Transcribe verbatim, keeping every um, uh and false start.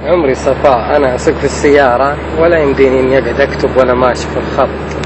عمري صفاء، أنا أسوق في السيارة ولا يمديني إني أقعد أكتب وأنا ماشي في الخط.